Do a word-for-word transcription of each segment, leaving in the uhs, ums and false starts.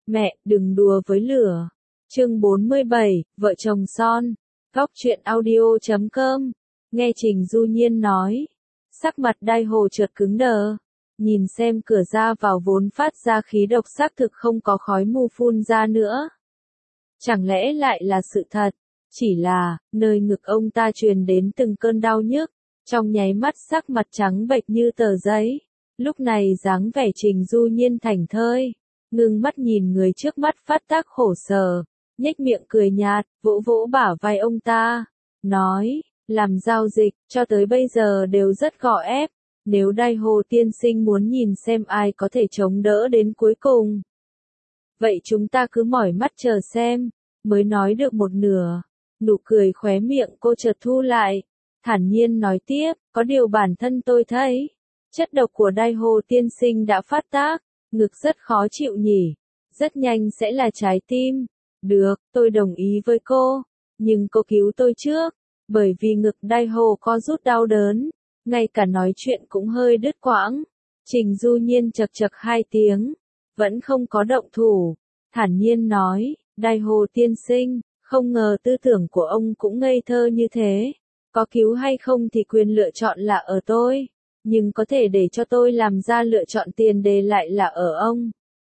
Mẹ, đừng đùa với lửa. Chương bốn mươi bảy, Vợ chồng son. Góc truyện audio chấm com. Nghe Trình Du Nhiên nói. Sắc mặt Đai Hồ chợt cứng đờ. Nhìn xem cửa ra vào vốn phát ra khí độc xác thực không có khói mù phun ra nữa. Chẳng lẽ lại là sự thật? Chỉ là, nơi ngực ông ta truyền đến từng cơn đau nhức. Trong nháy mắt sắc mặt trắng bệch như tờ giấy. Lúc này dáng vẻ Trình Du Nhiên thảnh thơi. Ngưng mắt nhìn người trước mắt phát tác khổ sở, nhếch miệng cười nhạt, vỗ vỗ bả vai ông ta, nói, làm giao dịch, cho tới bây giờ đều rất gò ép, nếu Đai Hồ tiên sinh muốn nhìn xem ai có thể chống đỡ đến cuối cùng. Vậy chúng ta cứ mỏi mắt chờ xem, mới nói được một nửa, nụ cười khóe miệng cô chợt thu lại, thản nhiên nói tiếp, có điều bản thân tôi thấy, chất độc của Đai Hồ tiên sinh đã phát tác. Ngực rất khó chịu nhỉ, rất nhanh sẽ là trái tim. Được, tôi đồng ý với cô, nhưng cô cứu tôi trước, bởi vì ngực Đai Hồ co rút đau đớn, ngay cả nói chuyện cũng hơi đứt quãng. Trình Du Nhiên chậc chậc hai tiếng, vẫn không có động thủ, thản nhiên nói, Đai Hồ tiên sinh, không ngờ tư tưởng của ông cũng ngây thơ như thế, có cứu hay không thì quyền lựa chọn là ở tôi. Nhưng có thể để cho tôi làm ra lựa chọn tiền đề lại là ở ông.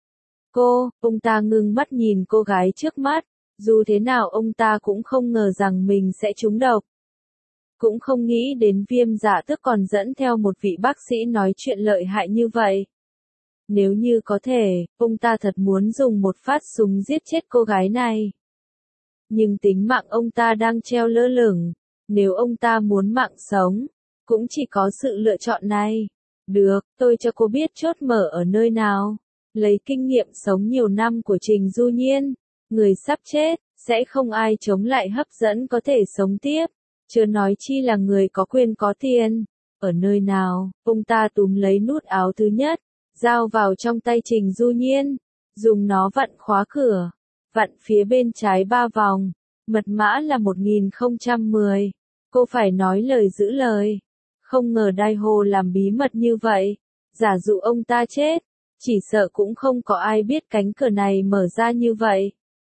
Cô, ông ta ngưng mắt nhìn cô gái trước mắt, dù thế nào ông ta cũng không ngờ rằng mình sẽ trúng độc. Cũng không nghĩ đến Viêm Dạ Tước còn dẫn theo một vị bác sĩ nói chuyện lợi hại như vậy. Nếu như có thể, ông ta thật muốn dùng một phát súng giết chết cô gái này. Nhưng tính mạng ông ta đang treo lơ lửng, nếu ông ta muốn mạng sống, cũng chỉ có sự lựa chọn này. Được, tôi cho cô biết chốt mở ở nơi nào. Lấy kinh nghiệm sống nhiều năm của Trình Du Nhiên, người sắp chết, sẽ không ai chống lại hấp dẫn có thể sống tiếp. Chưa nói chi là người có quyền có tiền. Ở nơi nào, ông ta túm lấy nút áo thứ nhất, giao vào trong tay Trình Du Nhiên, dùng nó vặn khóa cửa, vặn phía bên trái ba vòng, mật mã là một nghìn không trăm mười. Cô phải nói lời giữ lời. Không ngờ Đai Hồ làm bí mật như vậy, giả dụ ông ta chết, chỉ sợ cũng không có ai biết cánh cửa này mở ra như vậy.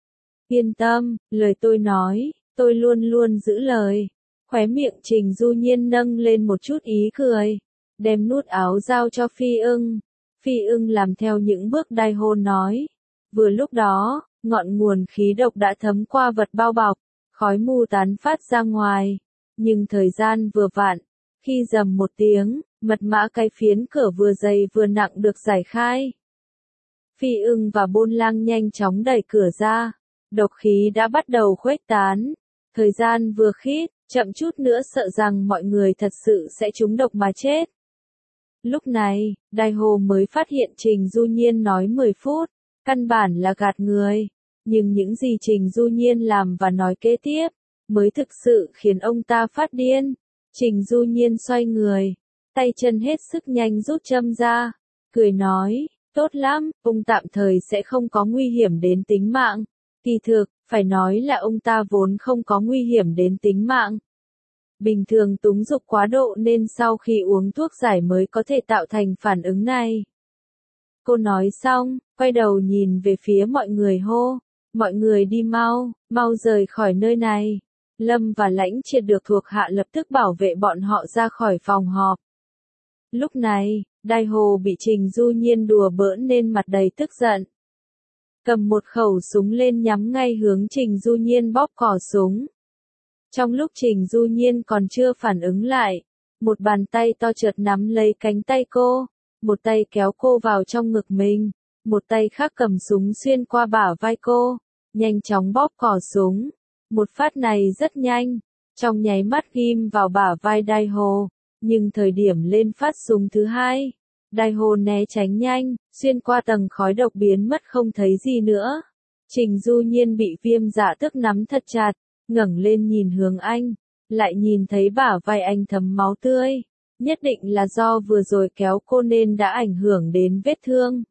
Yên tâm, lời tôi nói, tôi luôn luôn giữ lời. Khóe miệng Trình Du Nhiên nâng lên một chút ý cười, đem nút áo giao cho Phi Ưng. Phi Ưng làm theo những bước Đai Hồ nói. Vừa lúc đó, ngọn nguồn khí độc đã thấm qua vật bao bọc, khói mù tán phát ra ngoài, nhưng thời gian vừa vặn. Khi rầm một tiếng, mật mã cái phiến cửa vừa dày vừa nặng được giải khai. Phi Ưng và Bôn Lang nhanh chóng đẩy cửa ra, độc khí đã bắt đầu khuếch tán. Thời gian vừa khít, chậm chút nữa sợ rằng mọi người thật sự sẽ trúng độc mà chết. Lúc này, Đai Hồ mới phát hiện Trình Du Nhiên nói mười phút, căn bản là gạt người. Nhưng những gì Trình Du Nhiên làm và nói kế tiếp, mới thực sự khiến ông ta phát điên. Trình Du Nhiên xoay người, tay chân hết sức nhanh rút châm ra, cười nói, tốt lắm, ông tạm thời sẽ không có nguy hiểm đến tính mạng. Kỳ thực, phải nói là ông ta vốn không có nguy hiểm đến tính mạng. Bình thường túng dục quá độ nên sau khi uống thuốc giải mới có thể tạo thành phản ứng này. Cô nói xong, quay đầu nhìn về phía mọi người hô, mọi người đi mau, mau rời khỏi nơi này. Lâm và Lãnh Triệt được thuộc hạ lập tức bảo vệ bọn họ ra khỏi phòng họp. Lúc này, Đai Hồ bị Trình Du Nhiên đùa bỡn nên mặt đầy tức giận. Cầm một khẩu súng lên nhắm ngay hướng Trình Du Nhiên bóp cò súng. Trong lúc Trình Du Nhiên còn chưa phản ứng lại, một bàn tay to chợt nắm lấy cánh tay cô, một tay kéo cô vào trong ngực mình, một tay khác cầm súng xuyên qua bả vai cô, nhanh chóng bóp cò súng. Một phát này rất nhanh, trong nháy mắt ghim vào bả vai Đai Hồ, nhưng thời điểm lên phát súng thứ hai, Đai Hồ né tránh nhanh, xuyên qua tầng khói độc biến mất không thấy gì nữa. Trình Du Nhiên bị Viêm Dạ Tước nắm thật chặt, ngẩng lên nhìn hướng anh, lại nhìn thấy bả vai anh thấm máu tươi, nhất định là do vừa rồi kéo cô nên đã ảnh hưởng đến vết thương.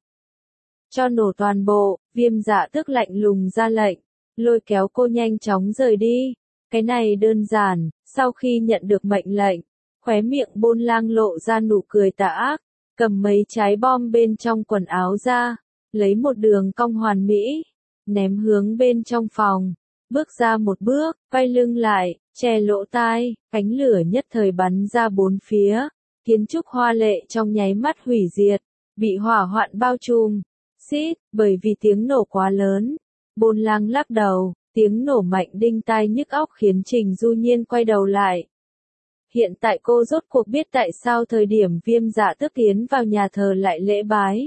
Cho nổ toàn bộ, Viêm Dạ Tước lạnh lùng ra lệnh. Lôi kéo cô nhanh chóng rời đi. Cái này đơn giản, sau khi nhận được mệnh lệnh, khóe miệng Bôn Lang lộ ra nụ cười tà ác, cầm mấy trái bom bên trong quần áo ra, lấy một đường cong hoàn mỹ, ném hướng bên trong phòng, bước ra một bước, quay lưng lại, che lỗ tai, cánh lửa nhất thời bắn ra bốn phía, kiến trúc hoa lệ trong nháy mắt hủy diệt, bị hỏa hoạn bao trùm. Xít, bởi vì tiếng nổ quá lớn, Bôn Lang lắc đầu, tiếng nổ mạnh đinh tai nhức óc khiến Trình Du Nhiên quay đầu lại. Hiện tại cô rốt cuộc biết tại sao thời điểm Viêm Dạ Tước tiến vào nhà thờ lại lễ bái.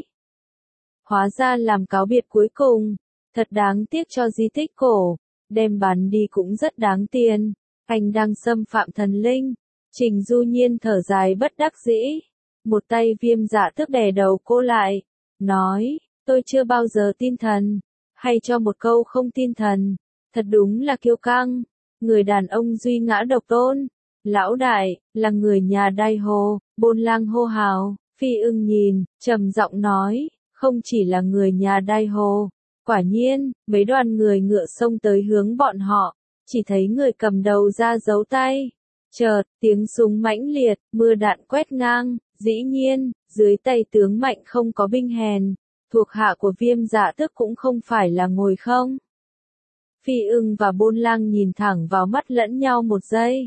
Hóa ra làm cáo biệt cuối cùng, thật đáng tiếc cho di tích cổ, đem bán đi cũng rất đáng tiền, anh đang xâm phạm thần linh. Trình Du Nhiên thở dài bất đắc dĩ, một tay Viêm Dạ Tước đè đầu cô lại, nói, tôi chưa bao giờ tin thần, hay cho một câu không tin thần, thật đúng là kiêu căng, người đàn ông duy ngã độc tôn. Lão đại, là người nhà Đai Hồ, Bôn Lang hô hào, Phi Ưng nhìn, trầm giọng nói, không chỉ là người nhà Đai Hồ. Quả nhiên, mấy đoàn người ngựa xông tới hướng bọn họ, chỉ thấy người cầm đầu ra giấu tay. Chợt, tiếng súng mãnh liệt, mưa đạn quét ngang, dĩ nhiên, dưới tay tướng mạnh không có binh hèn, thuộc hạ của Viêm Dạ Tước cũng không phải là ngồi không. Phi Ưng và Bôn Lang nhìn thẳng vào mắt lẫn nhau một giây.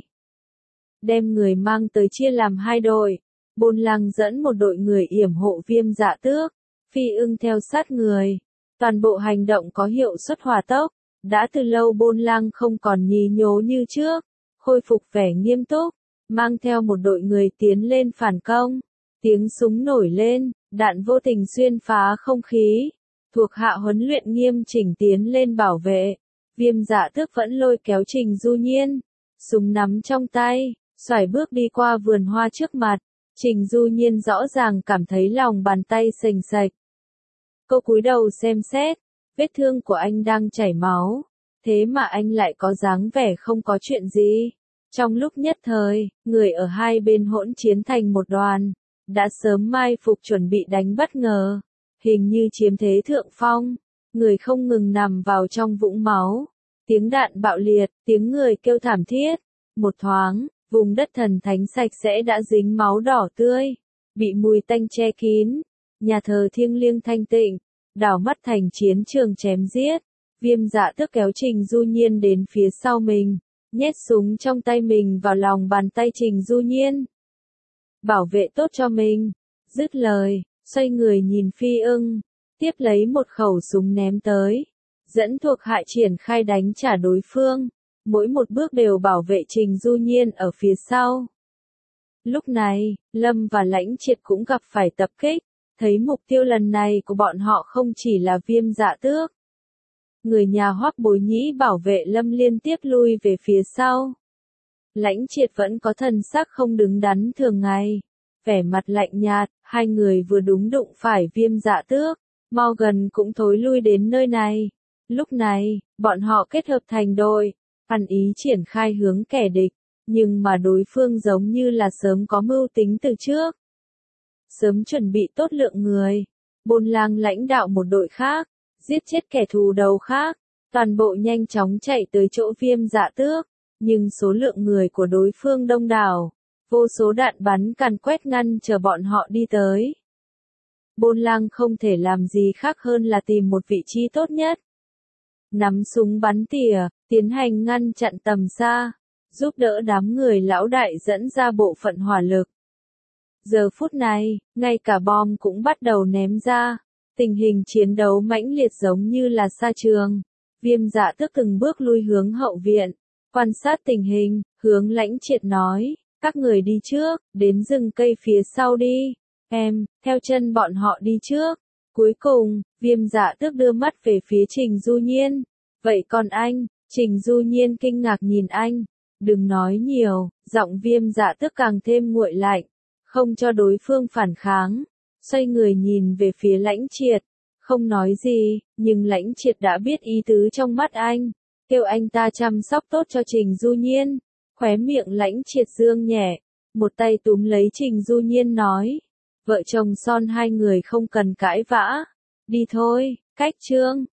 Đem người mang tới chia làm hai đội, Bôn Lang dẫn một đội người yểm hộ Viêm Dạ Tước, Phi Ưng theo sát người. Toàn bộ hành động có hiệu suất hỏa tốc, đã từ lâu Bôn Lang không còn nhí nhố như trước, khôi phục vẻ nghiêm túc, mang theo một đội người tiến lên phản công. Tiếng súng nổi lên, đạn vô tình xuyên phá không khí, thuộc hạ huấn luyện nghiêm chỉnh tiến lên bảo vệ. Viêm Dạ Tước vẫn lôi kéo Trình Du Nhiên, súng nắm trong tay, xoài bước đi qua vườn hoa trước mặt. Trình Du Nhiên rõ ràng cảm thấy lòng bàn tay sềnh sạch. Cô cúi đầu xem xét, vết thương của anh đang chảy máu, thế mà anh lại có dáng vẻ không có chuyện gì. Trong lúc nhất thời, người ở hai bên hỗn chiến thành một đoàn, đã sớm mai phục chuẩn bị đánh bất ngờ, hình như chiếm thế thượng phong, người không ngừng nằm vào trong vũng máu, tiếng đạn bạo liệt, tiếng người kêu thảm thiết, một thoáng, vùng đất thần thánh sạch sẽ đã dính máu đỏ tươi, bị mùi tanh che kín. Nhà thờ thiêng liêng thanh tịnh, đảo mắt thành chiến trường chém giết. Viêm Dạ Tước kéo Trình Du Nhiên đến phía sau mình, nhét súng trong tay mình vào lòng bàn tay Trình Du Nhiên. Bảo vệ tốt cho mình. Dứt lời, xoay người nhìn Phi Ưng, tiếp lấy một khẩu súng ném tới, dẫn thuộc hạ triển khai đánh trả đối phương, mỗi một bước đều bảo vệ Trình Du Nhiên ở phía sau. Lúc này, Lâm và Lãnh Triệt cũng gặp phải tập kích. Thấy mục tiêu lần này của bọn họ không chỉ là Viêm Dạ Tước. Người nhà Hoắc Bối Nhĩ bảo vệ Lâm liên tiếp lui về phía sau. Lãnh Triệt vẫn có thần sắc không đứng đắn thường ngày, vẻ mặt lạnh nhạt, hai người vừa đúng đụng phải Viêm Dạ Tước, Morgan cũng thối lui đến nơi này. Lúc này, bọn họ kết hợp thành đội, ăn ý triển khai hướng kẻ địch, nhưng mà đối phương giống như là sớm có mưu tính từ trước. Sớm chuẩn bị tốt lượng người, Bôn Lang lãnh đạo một đội khác, giết chết kẻ thù đầu khác, toàn bộ nhanh chóng chạy tới chỗ Viêm Dạ Tước, nhưng số lượng người của đối phương đông đảo, vô số đạn bắn càn quét ngăn chờ bọn họ đi tới. Bôn Lang không thể làm gì khác hơn là tìm một vị trí tốt nhất, nắm súng bắn tỉa, tiến hành ngăn chặn tầm xa, giúp đỡ đám người lão đại dẫn ra bộ phận hỏa lực. Giờ phút này, ngay cả bom cũng bắt đầu ném ra, tình hình chiến đấu mãnh liệt giống như là sa trường. Viêm Dạ Tước từng bước lui hướng hậu viện, quan sát tình hình, hướng Lãnh Triệt nói, các người đi trước, đến rừng cây phía sau đi, em, theo chân bọn họ đi trước. Cuối cùng, Viêm Dạ Tước đưa mắt về phía Trình Du Nhiên, vậy còn anh? Trình Du Nhiên kinh ngạc nhìn anh, đừng nói nhiều, giọng Viêm Dạ Tước càng thêm nguội lạnh. Không cho đối phương phản kháng, xoay người nhìn về phía Lãnh Triệt, không nói gì, nhưng Lãnh Triệt đã biết ý tứ trong mắt anh, kêu anh ta chăm sóc tốt cho Trình Du Nhiên. Khóe miệng Lãnh Triệt dương nhẹ, một tay túm lấy Trình Du Nhiên nói, vợ chồng son hai người không cần cãi vã, đi thôi, cách chương.